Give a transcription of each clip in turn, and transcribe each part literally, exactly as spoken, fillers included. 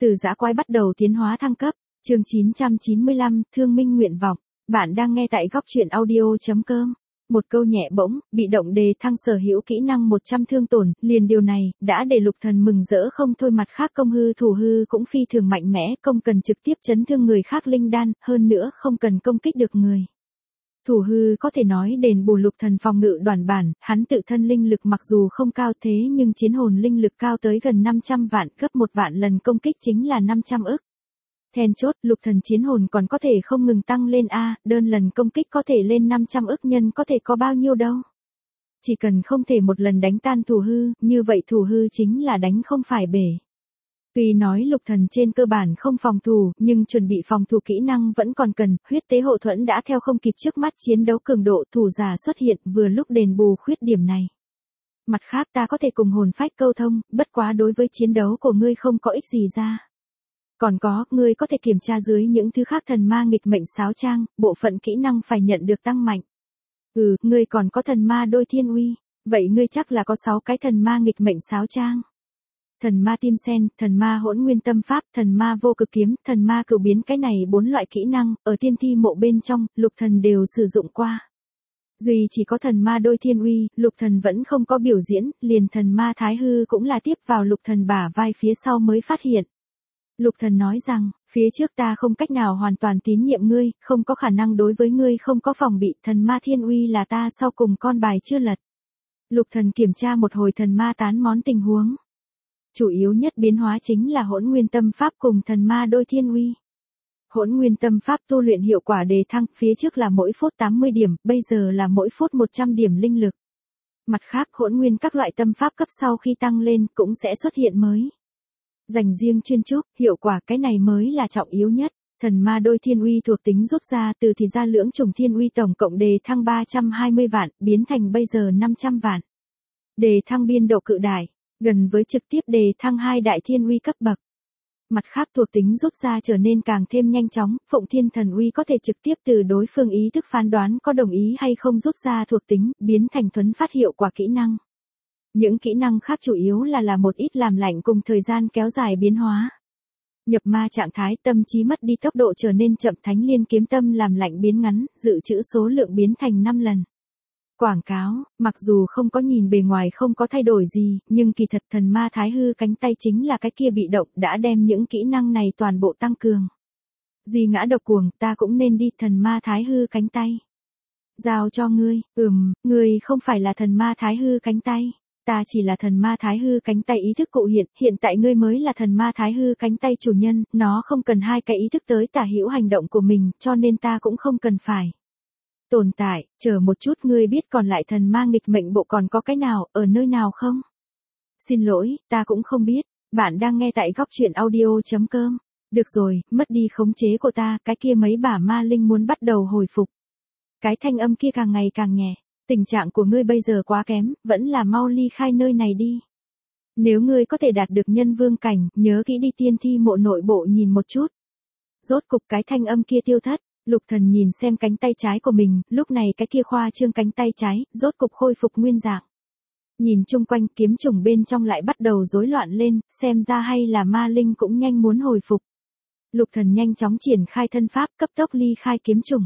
Từ dã quái bắt đầu tiến hóa thăng cấp, chương chín trăm chín mươi lăm, thương minh nguyện vọng. Bạn đang nghe tại góc truyện audio.com. Một câu nhẹ bỗng, bị động đề thăng sở hữu kỹ năng một trăm thương tổn, liền điều này, đã để Lục Thần mừng rỡ không thôi. Mặt khác công hư thủ hư cũng phi thường mạnh mẽ, không cần trực tiếp chấn thương người khác linh đan, hơn nữa không cần công kích được người. Thủ hư có thể nói đền bù Lục Thần phòng ngự đoàn bản, hắn tự thân linh lực mặc dù không cao thế nhưng chiến hồn linh lực cao tới gần năm trăm vạn, gấp một vạn lần công kích chính là năm trăm ức. Then chốt, Lục Thần chiến hồn còn có thể không ngừng tăng lên a, đơn lần công kích có thể lên năm trăm ức nhân có thể có bao nhiêu đâu. Chỉ cần không thể một lần đánh tan thủ hư, như vậy thủ hư chính là đánh không phải bể. Tuy nói Lục Thần trên cơ bản không phòng thủ, nhưng chuẩn bị phòng thủ kỹ năng vẫn còn cần, huyết tế hộ thuẫn đã theo không kịp trước mắt chiến đấu cường độ thủ giả xuất hiện vừa lúc đền bù khuyết điểm này. Mặt khác ta có thể cùng hồn phách câu thông, bất quá đối với chiến đấu của ngươi không có ích gì ra. Còn có, ngươi có thể kiểm tra dưới những thứ khác thần ma nghịch mệnh sáo trang, bộ phận kỹ năng phải nhận được tăng mạnh. Ừ, ngươi còn có thần ma đôi thiên uy, vậy ngươi chắc là có sáu cái thần ma nghịch mệnh sáo trang. Thần ma tim sen, thần ma hỗn nguyên tâm pháp, thần ma vô cực kiếm, thần ma cửu biến, cái này bốn loại kỹ năng, ở tiên thi mộ bên trong, Lục Thần đều sử dụng qua. Duy chỉ có thần ma đôi thiên uy, Lục Thần vẫn không có biểu diễn, liền thần ma thái hư cũng là tiếp vào Lục Thần bả vai phía sau mới phát hiện. Lục Thần nói rằng, phía trước ta không cách nào hoàn toàn tín nhiệm ngươi, không có khả năng đối với ngươi không có phòng bị, thần ma thiên uy là ta sau cùng con bài chưa lật. Lục Thần kiểm tra một hồi thần ma tán món tình huống. Chủ yếu nhất biến hóa chính là hỗn nguyên tâm pháp cùng thần ma đôi thiên uy. Hỗn nguyên tâm pháp tu luyện hiệu quả đề thăng, phía trước là mỗi phút tám mươi điểm, bây giờ là mỗi phút một trăm điểm linh lực. Mặt khác hỗn nguyên các loại tâm pháp cấp sau khi tăng lên cũng sẽ xuất hiện mới. Dành riêng chuyên trúc, hiệu quả cái này mới là trọng yếu nhất. Thần ma đôi thiên uy thuộc tính rút ra từ thì ra lưỡng trùng thiên uy tổng cộng đề thăng ba trăm hai mươi vạn, biến thành bây giờ năm trăm vạn. Đề thăng biên độ cự đại, gần với trực tiếp đề thăng hai đại thiên uy cấp bậc. Mặt khác thuộc tính rút ra trở nên càng thêm nhanh chóng, Phụng Thiên Thần Uy có thể trực tiếp từ đối phương ý thức phán đoán có đồng ý hay không rút ra thuộc tính, biến thành thuấn phát hiệu quả kỹ năng. Những kỹ năng khác chủ yếu là là một ít làm lạnh cùng thời gian kéo dài biến hóa. Nhập ma trạng thái, tâm trí mất đi tốc độ trở nên chậm, Thánh Liên kiếm tâm làm lạnh biến ngắn, dự trữ số lượng biến thành năm lần. Quảng cáo, mặc dù không có nhìn bề ngoài không có thay đổi gì, nhưng kỳ thật thần ma thái hư cánh tay chính là cái kia bị động đã đem những kỹ năng này toàn bộ tăng cường. Duy ngã độc cuồng, ta cũng nên đi thần ma thái hư cánh tay. Giao cho ngươi, ừm, ngươi không phải là thần ma thái hư cánh tay. Ta chỉ là thần ma thái hư cánh tay ý thức cụ hiện, hiện tại ngươi mới là thần ma thái hư cánh tay chủ nhân, nó không cần hai cái ý thức tới tả hữu hành động của mình, cho nên ta cũng không cần phải tồn tại. Chờ một chút, ngươi biết còn lại thần ma nghịch mệnh bộ còn có cái nào, ở nơi nào không? Xin lỗi, ta cũng không biết, bạn đang nghe tại góc truyện audio.com. Được rồi, mất đi khống chế của ta, cái kia mấy bả ma linh muốn bắt đầu hồi phục. Cái thanh âm kia càng ngày càng nhẹ. Tình trạng của ngươi bây giờ quá kém, vẫn là mau ly khai nơi này đi. Nếu ngươi có thể đạt được nhân vương cảnh, nhớ kỹ đi tiên thi mộ nội bộ nhìn một chút. Rốt cục cái thanh âm kia tiêu thất, Lục Thần nhìn xem cánh tay trái của mình, lúc này cái kia khoa trương cánh tay trái, rốt cục khôi phục nguyên dạng. Nhìn chung quanh kiếm trùng bên trong lại bắt đầu rối loạn lên, xem ra hay là ma linh cũng nhanh muốn hồi phục. Lục Thần nhanh chóng triển khai thân pháp cấp tốc ly khai kiếm trùng.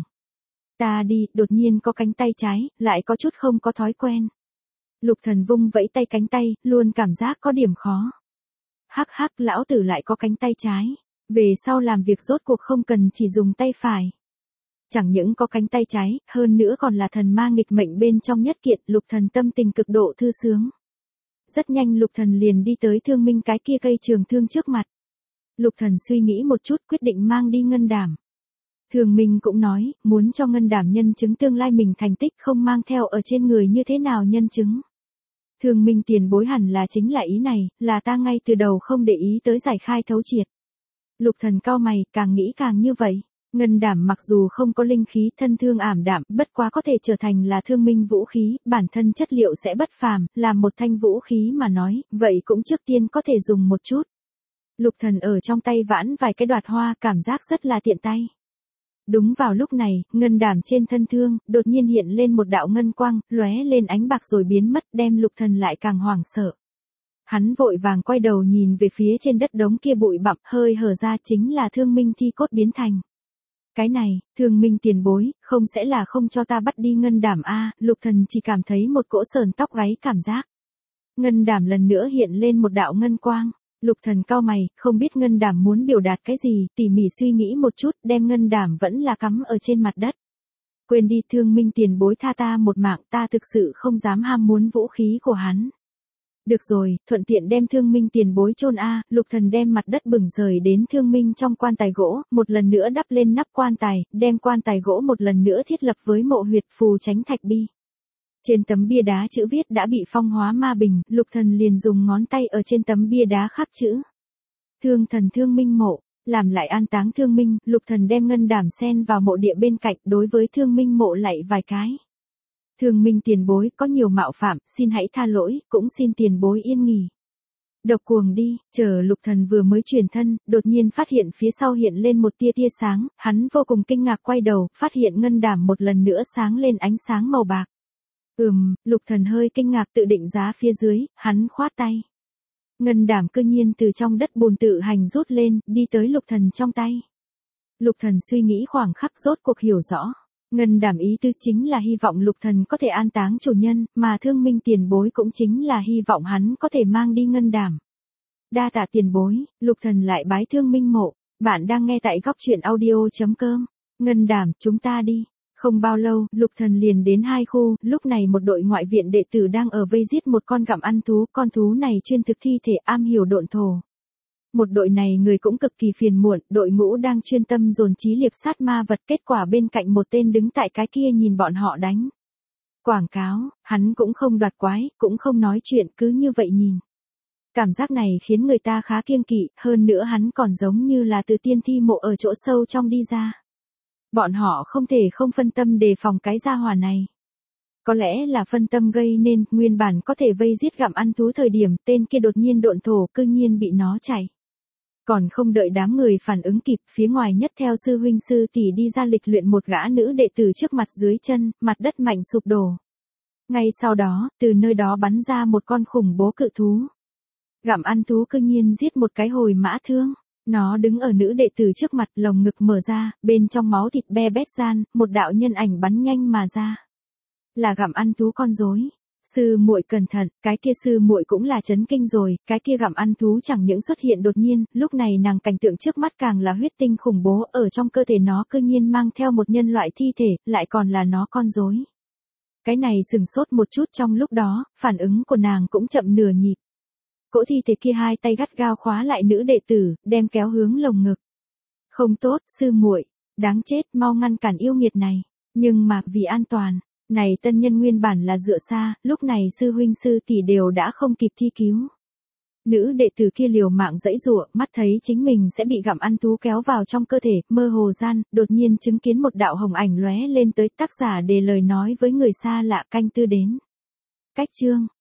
Ta đi, đột nhiên có cánh tay trái, lại có chút không có thói quen. Lục Thần vung vẫy tay cánh tay, luôn cảm giác có điểm khó. Hắc hắc, lão tử lại có cánh tay trái. Về sau làm việc rốt cuộc không cần chỉ dùng tay phải. Chẳng những có cánh tay trái, hơn nữa còn là thần ma nghịch mệnh bên trong nhất kiện, Lục Thần tâm tình cực độ thư sướng. Rất nhanh Lục Thần liền đi tới thương minh cái kia cây trường thương trước mặt. Lục Thần suy nghĩ một chút quyết định mang đi ngân đảm. Thường Minh cũng nói, muốn cho ngân đảm nhân chứng tương lai mình thành tích không mang theo ở trên người như thế nào nhân chứng. Thường Minh tiền bối hẳn là chính là ý này, là ta ngay từ đầu không để ý tới giải khai thấu triệt. Lục Thần cau mày, càng nghĩ càng như vậy. Ngân đảm mặc dù không có linh khí, thân thương ảm đạm, bất quá có thể trở thành là thương minh vũ khí, bản thân chất liệu sẽ bất phàm, làm một thanh vũ khí mà nói, vậy cũng trước tiên có thể dùng một chút. Lục Thần ở trong tay vãn vài cái đoạt hoa, cảm giác rất là tiện tay. Đúng vào lúc này, ngân đảm trên thân thương, đột nhiên hiện lên một đạo ngân quang, lóe lên ánh bạc rồi biến mất, đem Lục Thần lại càng hoảng sợ. Hắn vội vàng quay đầu nhìn về phía trên đất đống kia bụi bặm hơi hở ra chính là thương minh thi cốt biến thành. Cái này, thương minh tiền bối, không sẽ là không cho ta bắt đi ngân đảm a? Lục Thần chỉ cảm thấy một cỗ sờn tóc gáy cảm giác. Ngân đảm lần nữa hiện lên một đạo ngân quang. Lục Thần cau mày, không biết ngân đảm muốn biểu đạt cái gì, tỉ mỉ suy nghĩ một chút, đem ngân đảm vẫn là cắm ở trên mặt đất. Quên đi, thương minh tiền bối, tha ta một mạng, ta thực sự không dám ham muốn vũ khí của hắn. Được rồi, thuận tiện đem thương minh tiền bối chôn a. Lục Thần đem mặt đất bừng rời đến thương minh trong quan tài gỗ, một lần nữa đắp lên nắp quan tài, đem quan tài gỗ một lần nữa thiết lập với mộ huyệt phù tránh thạch bi. Trên tấm bia đá chữ viết đã bị phong hóa ma bình, Lục Thần liền dùng ngón tay ở trên tấm bia đá khắc chữ. Thương thần thương minh mộ, làm lại an táng thương minh, Lục Thần đem ngân đảm sen vào mộ địa bên cạnh, đối với thương minh mộ lạy vài cái. Thương minh tiền bối, có nhiều mạo phạm, xin hãy tha lỗi, cũng xin tiền bối yên nghỉ. Độc cuồng đi, chờ Lục Thần vừa mới chuyển thân, đột nhiên phát hiện phía sau hiện lên một tia tia sáng, hắn vô cùng kinh ngạc quay đầu, phát hiện ngân đảm một lần nữa sáng lên ánh sáng màu bạc. Ừm, Lục Thần hơi kinh ngạc tự định giá phía dưới, hắn khoát tay. Ngân đảm cư nhiên từ trong đất bùn tự hành rút lên, đi tới Lục Thần trong tay. Lục Thần suy nghĩ khoảng khắc rốt cuộc hiểu rõ. Ngân đảm ý tư chính là hy vọng Lục Thần có thể an táng chủ nhân, mà thương minh tiền bối cũng chính là hy vọng hắn có thể mang đi ngân đảm. Đa tạ tiền bối, Lục Thần lại bái thương minh mộ. Bạn đang nghe tại góc truyện audio.com. Ngân đảm, chúng ta đi. Không bao lâu, Lục Thần liền đến hai khu, lúc này một đội ngoại viện đệ tử đang ở vây giết một con gặm ăn thú, con thú này chuyên thực thi thể, am hiểu độn thổ. Một đội này người cũng cực kỳ phiền muộn, đội ngũ đang chuyên tâm dồn trí liệp sát ma vật, kết quả bên cạnh một tên đứng tại cái kia nhìn bọn họ đánh. Quảng cáo, hắn cũng không đoạt quái, cũng không nói chuyện, cứ như vậy nhìn. Cảm giác này khiến người ta khá kiêng kỵ, hơn nữa hắn còn giống như là từ tiên thi mộ ở chỗ sâu trong đi ra. Bọn họ không thể không phân tâm đề phòng cái gia hỏa này. Có lẽ là phân tâm gây nên, nguyên bản có thể vây giết gặm ăn thú thời điểm, tên kia đột nhiên độn thổ, cư nhiên bị nó chạy. Còn không đợi đám người phản ứng kịp, phía ngoài nhất theo sư huynh sư tỷ đi ra lịch luyện một gã nữ đệ tử trước mặt dưới chân, mặt đất mạnh sụp đổ. Ngay sau đó, từ nơi đó bắn ra một con khủng bố cự thú. Gặm ăn thú cư nhiên giết một cái hồi mã thương. Nó đứng ở nữ đệ tử trước mặt, lồng ngực mở ra, bên trong máu thịt be bét gian, một đạo nhân ảnh bắn nhanh mà ra. Là gặm ăn thú con rối. Sư muội cẩn thận, cái kia sư muội cũng là chấn kinh rồi, cái kia gặm ăn thú chẳng những xuất hiện đột nhiên, lúc này nàng cảnh tượng trước mắt càng là huyết tinh khủng bố, ở trong cơ thể nó cư nhiên mang theo một nhân loại thi thể, lại còn là nó con rối. Cái này sừng sốt một chút, trong lúc đó, phản ứng của nàng cũng chậm nửa nhịp. Cỗ thi thể kia hai tay gắt gao khóa lại nữ đệ tử, đem kéo hướng lồng ngực. Không tốt, sư muội, đáng chết, mau ngăn cản yêu nghiệt này. Nhưng mà, vì an toàn, này tân nhân nguyên bản là dựa xa, lúc này sư huynh sư tỷ đều đã không kịp thi cứu. Nữ đệ tử kia liều mạng giãy giụa, mắt thấy chính mình sẽ bị gặm ăn thú kéo vào trong cơ thể, mơ hồ gian, đột nhiên chứng kiến một đạo hồng ảnh lóe lên tới, tác giả đề lời nói với người xa lạ canh tư đến. Cách chương